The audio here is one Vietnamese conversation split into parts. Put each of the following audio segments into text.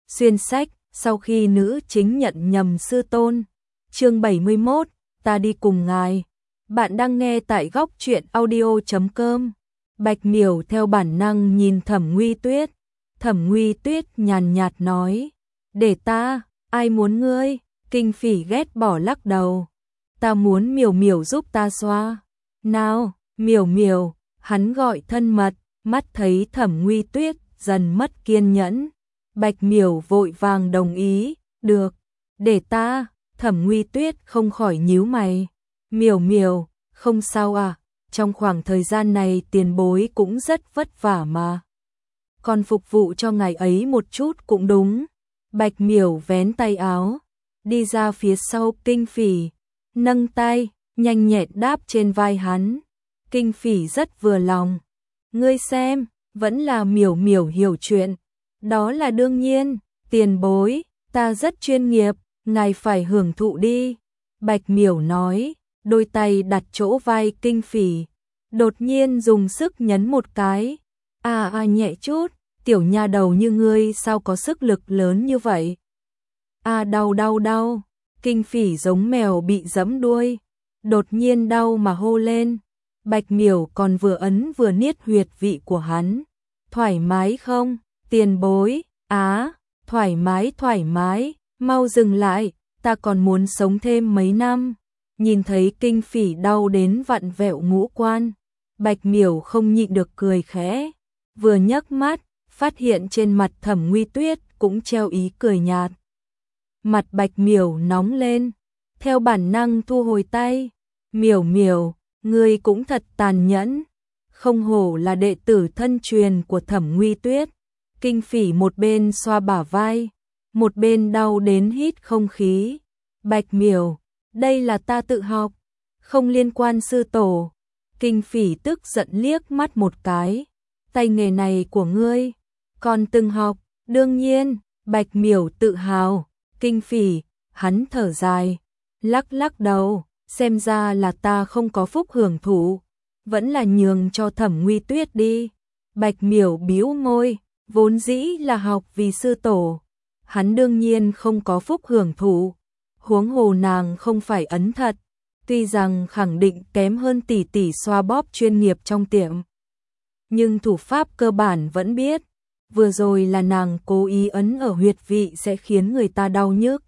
Xuyên sách, sau khi nữ chính nhận nhầm sư tôn. Chương 71, ta đi cùng ngài. Bạn đang nghe tại góc truyện audio.com. Bạch Miểu theo bản năng nhìn Thẩm Nguy Tuyết. Thẩm Nguy Tuyết nhàn nhạt nói, để ta, ai muốn ngươi? Kinh Phỉ ghét bỏ lắc đầu. Ta muốn Miểu Miểu giúp ta xoa. Nào, Miểu Miểu, hắn gọi thân mật, mắt thấy Thẩm Nguy Tuyết dần mất kiên nhẫn. Bạch Miểu vội vàng đồng ý, được, để ta. Thẩm Nguy Tuyết không khỏi nhíu mày. Miểu Miểu, không sao à, trong khoảng thời gian này tiền bối cũng rất vất vả mà. Còn phục vụ cho ngài ấy một chút cũng đúng. Bạch Miểu vén tay áo, đi ra phía sau Kinh Phỉ, nâng tay, nhanh nhẹn đáp trên vai hắn. Kinh Phỉ rất vừa lòng. Ngươi xem, vẫn là Miểu Miểu hiểu chuyện. Đó là đương nhiên, tiền bối, ta rất chuyên nghiệp, ngài phải hưởng thụ đi. Bạch Miểu nói, đôi tay đặt chỗ vai Kinh Phỉ, đột nhiên dùng sức nhấn một cái. Nhẹ chút, tiểu nha đầu như ngươi sao có sức lực lớn như vậy? Đau đau đau. Kinh Phỉ giống mèo bị giẫm đuôi, đột nhiên đau mà hô lên. Bạch Miểu còn vừa ấn vừa niết huyệt vị của hắn. Thoải mái không, tiền bối? Thoải mái, mau dừng lại, ta còn muốn sống thêm mấy năm. Nhìn thấy Kinh Phỉ đau đến vặn vẹo ngũ quan, Bạch Miểu không nhịn được cười khẽ. Vừa nhấc mắt, phát hiện trên mặt Thẩm Nguy Tuyết cũng treo ý cười nhạt. Mặt Bạch Miểu nóng lên, theo bản năng thu hồi tay. Miểu Miểu, ngươi cũng thật tàn nhẫn, không hổ là đệ tử thân truyền của Thẩm Nguy Tuyết. Kinh Phỉ một bên xoa bả vai, một bên đau đến hít không khí. Bạch Miểu, đây là ta tự học, không liên quan sư tổ. Kinh Phỉ tức giận liếc mắt một cái. Tay nghề này của ngươi, còn từng học? Đương nhiên. Bạch Miểu tự hào. Kinh Phỉ, hắn thở dài, lắc lắc đầu, xem ra là ta không có phúc hưởng thụ, vẫn là nhường cho Thẩm Nguy Tuyết đi. Bạch Miểu bĩu môi, vốn dĩ là học vì sư tổ, hắn đương nhiên không có phúc hưởng thụ, huống hồ nàng không phải ấn thật, tuy rằng khẳng định kém hơn tỷ tỷ xoa bóp chuyên nghiệp trong tiệm, nhưng thủ pháp cơ bản vẫn biết. Vừa rồi là nàng cố ý ấn ở huyệt vị sẽ khiến người ta đau nhức,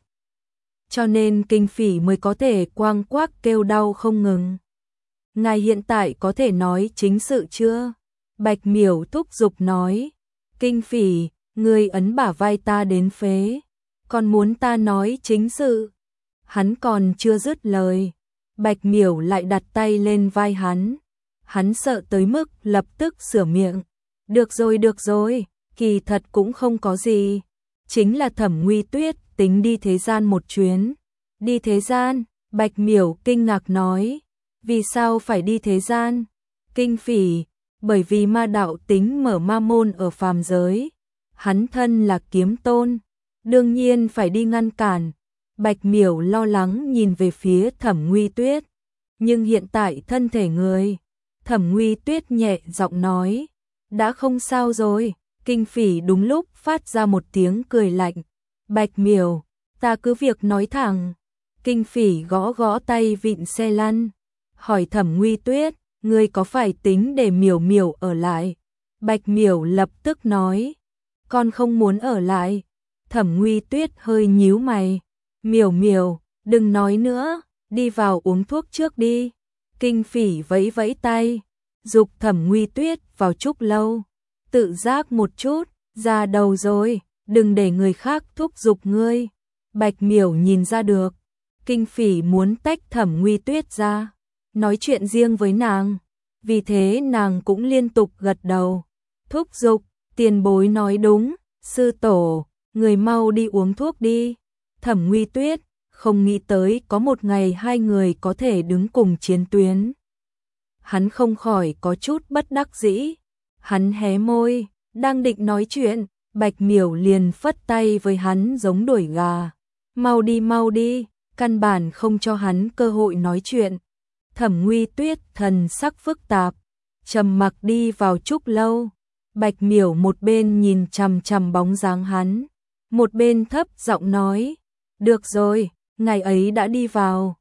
cho nên Kinh Phỉ mới có thể quang quác kêu đau không ngừng. Ngài hiện tại có thể nói chính sự chưa? Bạch Miểu thúc giục nói. Kinh Phỉ, ngươi ấn bả vai ta đến phế, còn muốn ta nói chính sự? Hắn còn chưa dứt lời, Bạch Miểu lại đặt tay lên vai hắn. Hắn sợ tới mức lập tức sửa miệng. Được rồi, kỳ thật cũng không có gì. Chính là Thẩm Nguy Tuyết tính đi thế gian một chuyến. Đi thế gian? Bạch Miểu kinh ngạc nói. Vì sao phải đi thế gian? Kinh Phỉ, bởi vì ma đạo tính mở ma môn ở phàm giới. Hắn thân là kiếm tôn, đương nhiên phải đi ngăn cản. Bạch Miểu lo lắng nhìn về phía Thẩm Nguy Tuyết. Nhưng hiện tại thân thể người. Thẩm Nguy Tuyết nhẹ giọng nói, đã không sao rồi. Kinh Phỉ đúng lúc phát ra một tiếng cười lạnh. Bạch Miểu, ta cứ việc nói thẳng. Kinh Phỉ gõ gõ tay vịn xe lăn, hỏi Thẩm Nguy Tuyết, ngươi có phải tính để Miểu Miểu ở lại? Bạch Miểu lập tức nói, con không muốn ở lại. Thẩm Nguy Tuyết hơi nhíu mày. Miểu Miểu, đừng nói nữa, đi vào uống thuốc trước đi. Kinh Phỉ vẫy vẫy tay, giục Thẩm Nguy Tuyết vào trúc lâu. Tự giác một chút, già đầu rồi, đừng để người khác thúc giục ngươi. Bạch Miểu nhìn ra được, Kinh Phỉ muốn tách Thẩm Nguy Tuyết ra, nói chuyện riêng với nàng. Vì thế nàng cũng liên tục gật đầu. Thúc giục, tiền bối nói đúng, sư tổ, người mau đi uống thuốc đi. Thẩm Nguy Tuyết không nghĩ tới có một ngày hai người có thể đứng cùng chiến tuyến. Hắn không khỏi có chút bất đắc dĩ. Hắn hé môi, đang định nói chuyện, Bạch Miểu liền phất tay với hắn giống đuổi gà. Mau đi, căn bản không cho hắn cơ hội nói chuyện. Thẩm Nguy Tuyết thần sắc phức tạp, trầm mặc đi vào trúc lâu. Bạch Miểu một bên nhìn chằm chằm bóng dáng hắn, Một bên thấp giọng nói, được rồi, ngày ấy đã đi vào.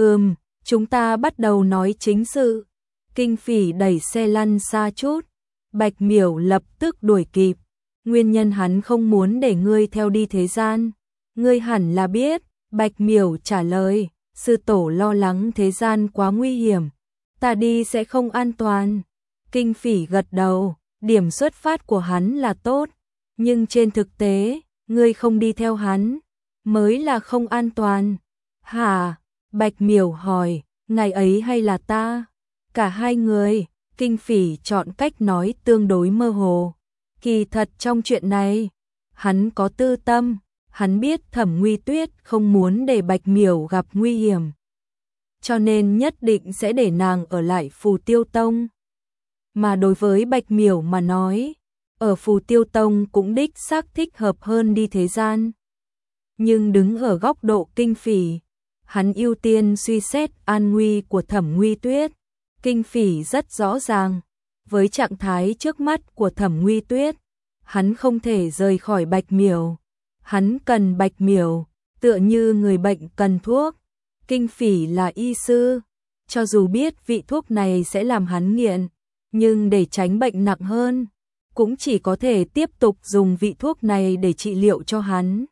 Chúng ta bắt đầu nói chính sự. Kinh Phỉ đẩy xe lăn xa chút. Bạch Miểu lập tức đuổi kịp. Nguyên nhân hắn không muốn để ngươi theo đi thế gian. Ngươi hẳn là biết. Bạch Miểu trả lời, sư tổ lo lắng thế gian quá nguy hiểm. Ta đi sẽ không an toàn. Kinh Phỉ gật đầu, điểm xuất phát của hắn là tốt. Nhưng trên thực tế, ngươi không đi theo hắn, mới là không an toàn. Hả? Bạch Miểu hỏi, ngày ấy hay là ta? Cả hai người. Kinh Phỉ chọn cách nói tương đối mơ hồ. Kỳ thật trong chuyện này, hắn có tư tâm, hắn biết Thẩm Nguy Tuyết không muốn để Bạch Miểu gặp nguy hiểm. Cho nên nhất định sẽ để nàng ở lại Phù Tiêu Tông. Mà đối với Bạch Miểu mà nói, ở Phù Tiêu Tông cũng đích xác thích hợp hơn đi thế gian. Nhưng đứng ở góc độ Kinh Phỉ, hắn ưu tiên suy xét an nguy của Thẩm Nguy Tuyết. Kinh Phỉ rất rõ ràng, với trạng thái trước mắt của Thẩm Nguy Tuyết, hắn không thể rời khỏi Bạch Miểu. Hắn cần Bạch Miểu, tựa như người bệnh cần thuốc. Kinh Phỉ là y sư, cho dù biết vị thuốc này sẽ làm hắn nghiện, nhưng để tránh bệnh nặng hơn, cũng chỉ có thể tiếp tục dùng vị thuốc này để trị liệu cho hắn.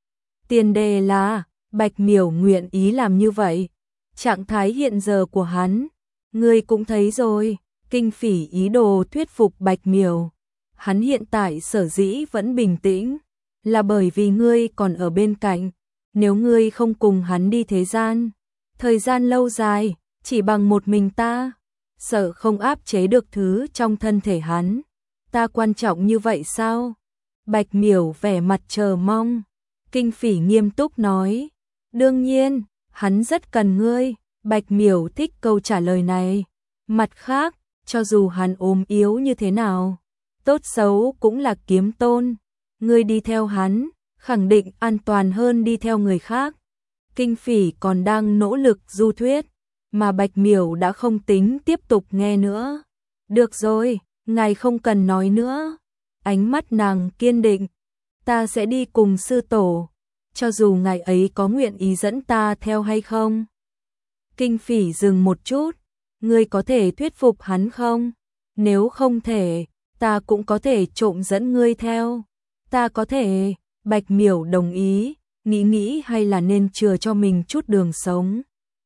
Tiền đề là Bạch Miểu nguyện ý làm như vậy. Trạng thái hiện giờ của hắn, ngươi cũng thấy rồi. Kinh Phỉ ý đồ thuyết phục Bạch Miểu. Hắn hiện tại sở dĩ vẫn bình tĩnh, là bởi vì ngươi còn ở bên cạnh. Nếu ngươi không cùng hắn đi thế gian, thời gian lâu dài, chỉ bằng một mình ta, sợ không áp chế được thứ trong thân thể hắn. Ta quan trọng như vậy sao? Bạch Miểu vẻ mặt chờ mong. Kinh Phỉ nghiêm túc nói, đương nhiên, hắn rất cần ngươi. Bạch Miểu thích câu trả lời này. Mặt khác, cho dù hắn ốm yếu như thế nào, tốt xấu cũng là kiếm tôn. Ngươi đi theo hắn, khẳng định an toàn hơn đi theo người khác. Kinh Phỉ còn đang nỗ lực du thuyết, mà Bạch Miểu đã không tính tiếp tục nghe nữa. Được rồi, ngài không cần nói nữa. Ánh mắt nàng kiên định. Ta sẽ đi cùng sư tổ, cho dù ngài ấy có nguyện ý dẫn ta theo hay không. Kinh Phỉ dừng một chút, ngươi có thể thuyết phục hắn không? Nếu không thể, ta cũng có thể trộm dẫn ngươi theo. Ta có thể. Bạch Miểu đồng ý, nghĩ hay là nên chừa cho mình chút đường sống.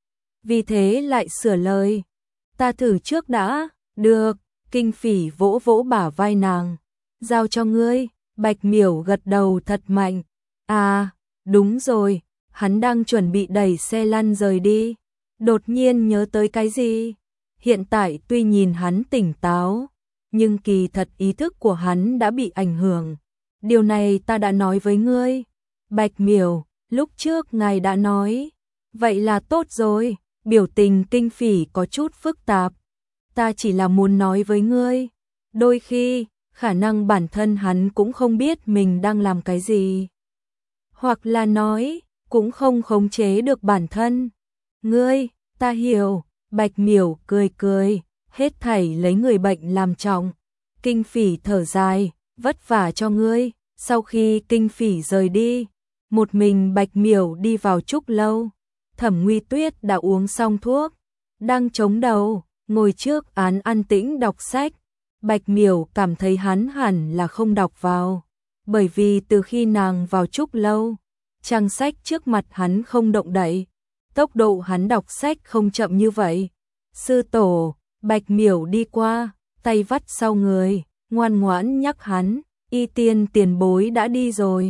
Vì thế lại sửa lời, ta thử trước đã. Được. Kinh Phỉ vỗ vỗ bả vai nàng, giao cho ngươi. Bạch Miểu gật đầu thật mạnh. À, đúng rồi, hắn đang chuẩn bị đẩy xe lăn rời đi, đột nhiên nhớ tới cái gì. Hiện tại tuy nhìn hắn tỉnh táo, nhưng kỳ thật ý thức của hắn đã bị ảnh hưởng. Điều này ta đã nói với ngươi. Bạch Miểu, lúc trước ngài đã nói. Vậy là tốt rồi. Biểu tình Kinh Phỉ có chút phức tạp. Ta chỉ là muốn nói với ngươi, đôi khi, khả năng bản thân hắn cũng không biết mình đang làm cái gì. Hoặc là nói, cũng không khống chế được bản thân. Ngươi, ta hiểu. Bạch Miểu cười cười, hết thảy lấy người bệnh làm trọng. Kinh Phỉ thở dài, vất vả cho ngươi. Sau khi Kinh Phỉ rời đi, một mình Bạch Miểu đi vào trúc lâu. Thẩm Nguy Tuyết đã uống xong thuốc, đang chống đầu, ngồi trước án an tĩnh đọc sách. Bạch Miểu cảm thấy hắn hẳn là không đọc vào, bởi vì từ khi nàng vào trúc lâu, trang sách trước mặt hắn không động đậy. Tốc độ hắn đọc sách không chậm như vậy. Sư tổ. Bạch Miểu đi qua, tay vắt sau người, ngoan ngoãn nhắc hắn, Y Tiên tiền bối đã đi rồi.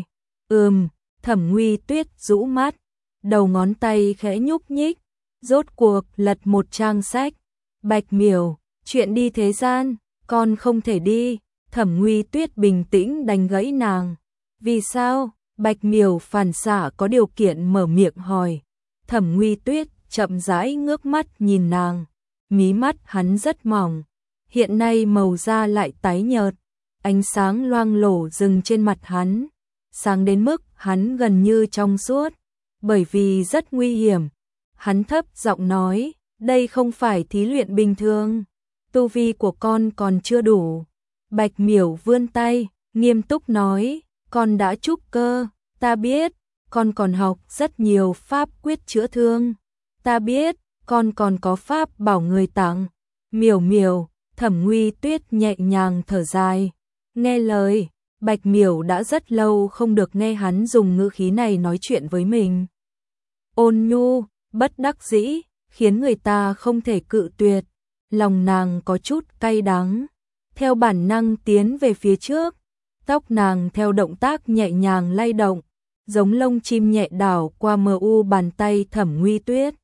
Thẩm Nguy Tuyết rũ mắt, đầu ngón tay khẽ nhúc nhích, rốt cuộc lật một trang sách. Bạch Miểu, chuyện đi thế gian, con không thể đi. Thẩm Nguy Tuyết bình tĩnh đánh gãy nàng. Vì sao? Bạch Miểu phản xạ có điều kiện mở miệng hỏi. Thẩm Nguy Tuyết chậm rãi ngước mắt nhìn nàng, mí mắt hắn rất mỏng, hiện nay màu da lại tái nhợt, ánh sáng loang lổ dừng trên mặt hắn, sáng đến mức hắn gần như trong suốt, bởi vì rất nguy hiểm. Hắn thấp giọng nói, đây không phải thí luyện bình thường, tu vi của con còn chưa đủ. Bạch Miểu vươn tay, nghiêm túc nói, con đã trúc cơ, Ta biết, con còn học rất nhiều pháp quyết chữa thương. Ta biết, con còn có pháp bảo người tặng. Miểu miểu, Thẩm Nguy Tuyết nhẹ nhàng thở dài. Nghe lời, Bạch Miểu đã rất lâu không được nghe hắn dùng ngữ khí này nói chuyện với mình. Ôn nhu, bất đắc dĩ, khiến người ta không thể cự tuyệt. Lòng nàng có chút cay đắng, theo bản năng tiến về phía trước. Tóc nàng theo động tác nhẹ nhàng lay động, giống lông chim nhẹ đảo qua mờ u bàn tay Thẩm Nguy Tuyết.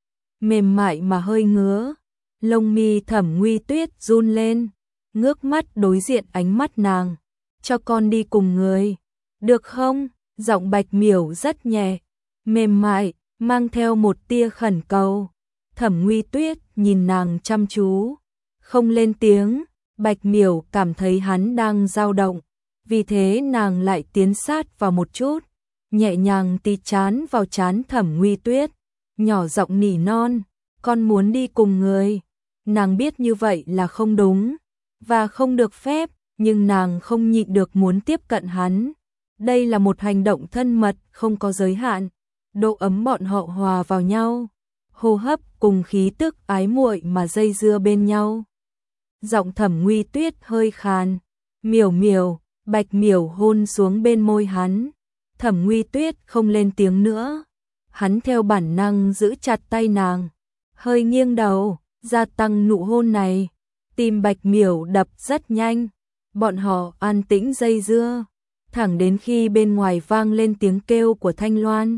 Mềm mại mà hơi ngứa, lông mi Thẩm Nguy Tuyết run lên, ngước mắt đối diện ánh mắt nàng. Cho con đi cùng người, được không? Giọng Bạch Miểu rất nhẹ, mềm mại, mang theo một tia khẩn cầu. Thẩm Nguy Tuyết nhìn nàng chăm chú, không lên tiếng. Bạch Miểu cảm thấy hắn đang dao động, vì thế nàng lại tiến sát vào một chút, nhẹ nhàng tì trán vào trán Thẩm Nguy Tuyết, nhỏ giọng nỉ non, con muốn đi cùng người. Nàng biết như vậy là không đúng và không được phép, nhưng nàng không nhịn được muốn tiếp cận hắn. Đây là một hành động thân mật không có giới hạn, độ ấm bọn họ hòa vào nhau, hô hấp cùng khí tức ái muội mà dây dưa bên nhau. Giọng Thẩm Nguy Tuyết hơi khàn, miểu miểu. Bạch Miểu hôn xuống bên môi hắn. Thẩm Nguy Tuyết không lên tiếng nữa, hắn theo bản năng giữ chặt tay nàng, hơi nghiêng đầu, gia tăng nụ hôn này. Tim Bạch Miểu đập rất nhanh, bọn họ an tĩnh dây dưa, thẳng đến khi bên ngoài vang lên tiếng kêu của Thanh Loan,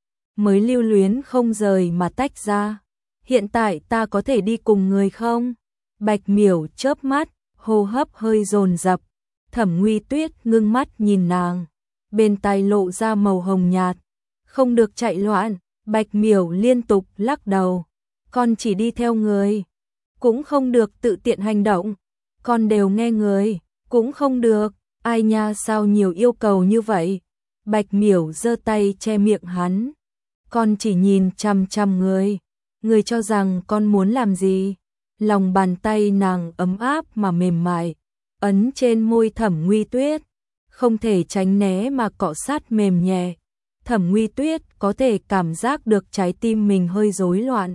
mới lưu luyến không rời mà tách ra. Hiện tại ta có thể đi cùng người không? Bạch Miểu chớp mắt, hô hấp hơi dồn dập. Thẩm Nguy Tuyết ngưng mắt nhìn nàng, bên tai lộ ra màu hồng nhạt. Không được chạy loạn. Bạch Miểu liên tục lắc đầu. Con chỉ đi theo người, cũng không được tự tiện hành động. Con đều nghe người, cũng không được. Ai nha, sao nhiều yêu cầu như vậy? Bạch Miểu giơ tay che miệng hắn. Con chỉ nhìn chằm chằm người. Người cho rằng con muốn làm gì? Lòng bàn tay nàng ấm áp mà mềm mại, ấn trên môi Thẩm Nguy Tuyết, không thể tránh né mà cọ sát mềm nhẹ. Thẩm Nguy Tuyết có thể cảm giác được trái tim mình hơi rối loạn.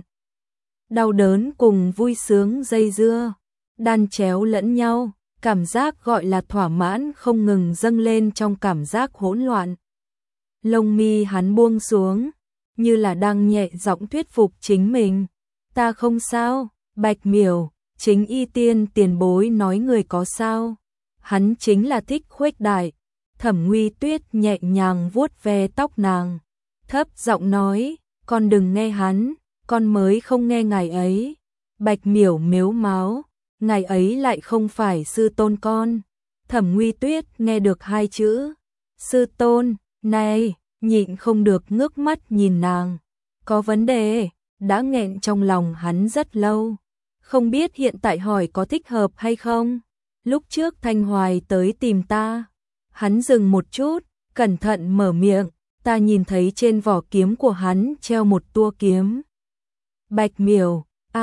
Đau đớn cùng vui sướng dây dưa, đan chéo lẫn nhau, cảm giác gọi là thỏa mãn không ngừng dâng lên trong cảm giác hỗn loạn. Lông mi hắn buông xuống, như là đang nhẹ giọng thuyết phục chính mình. Ta không sao, Bạch Miểu. Chính y tiên tiền bối nói người có sao. Hắn chính là thích khuếch đại. Thẩm Nguy Tuyết nhẹ nhàng vuốt ve tóc nàng, thấp giọng nói, con đừng nghe hắn, con mới không nghe ngài ấy. Bạch Miểu mếu máo, ngài ấy lại không phải sư tôn con. Thẩm Nguy Tuyết nghe được hai chữ sư tôn, này, nhịn không được ngước mắt nhìn nàng. Có vấn đề, đã nghẹn trong lòng hắn rất lâu. Không biết hiện tại hỏi có thích hợp hay không? Lúc trước Thanh Hoài tới tìm ta. Hắn dừng một chút, cẩn thận mở miệng. Ta nhìn thấy trên vỏ kiếm của hắn treo một tua kiếm. Bạch Miểu,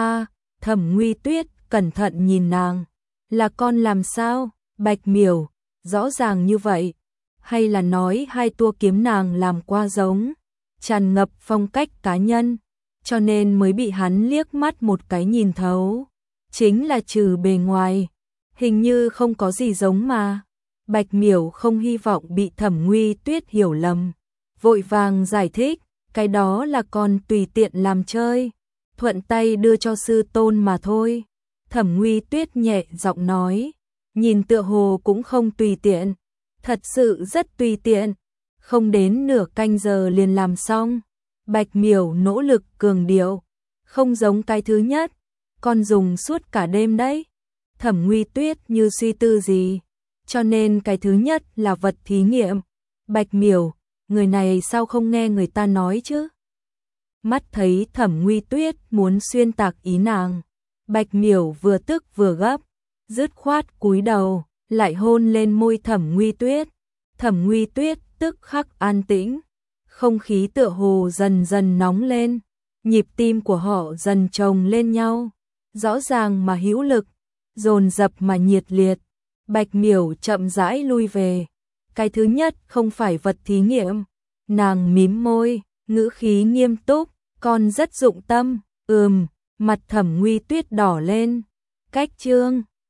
Thẩm Nguy Tuyết cẩn thận nhìn nàng. Là con làm sao? Bạch Miểu, rõ ràng như vậy. Hay là nói hai tua kiếm nàng làm qua giống, tràn ngập phong cách cá nhân, cho nên mới bị hắn liếc mắt một cái nhìn thấu. Chính là trừ bề ngoài, hình như không có gì giống mà. Bạch Miểu không hy vọng bị Thẩm Nguy Tuyết hiểu lầm, vội vàng giải thích, cái đó là con tùy tiện làm chơi, thuận tay đưa cho sư tôn mà thôi. Thẩm Nguy Tuyết nhẹ giọng nói, nhìn tựa hồ cũng không tùy tiện, thật sự rất tùy tiện, không đến nửa canh giờ liền làm xong. Bạch Miểu nỗ lực cường điệu, không giống cái thứ nhất, con dùng suốt cả đêm đấy. Thẩm Nguy Tuyết như suy tư gì, cho nên cái thứ nhất là vật thí nghiệm. Bạch Miểu, người này sao không nghe người ta nói chứ? Mắt thấy Thẩm Nguy Tuyết muốn xuyên tạc ý nàng, Bạch Miểu vừa tức vừa gấp, dứt khoát cúi đầu, lại hôn lên môi Thẩm Nguy Tuyết. Thẩm Nguy Tuyết tức khắc an tĩnh, không khí tựa hồ dần dần nóng lên, nhịp tim của họ dần chồng lên nhau, rõ ràng mà hữu lực, dồn dập mà nhiệt liệt. Bạch Miểu chậm rãi lui về, Cái thứ nhất không phải vật thí nghiệm. Nàng mím môi, ngữ khí nghiêm túc, con rất dụng tâm. Mặt Thẩm Nguy Tuyết đỏ lên. Cách chương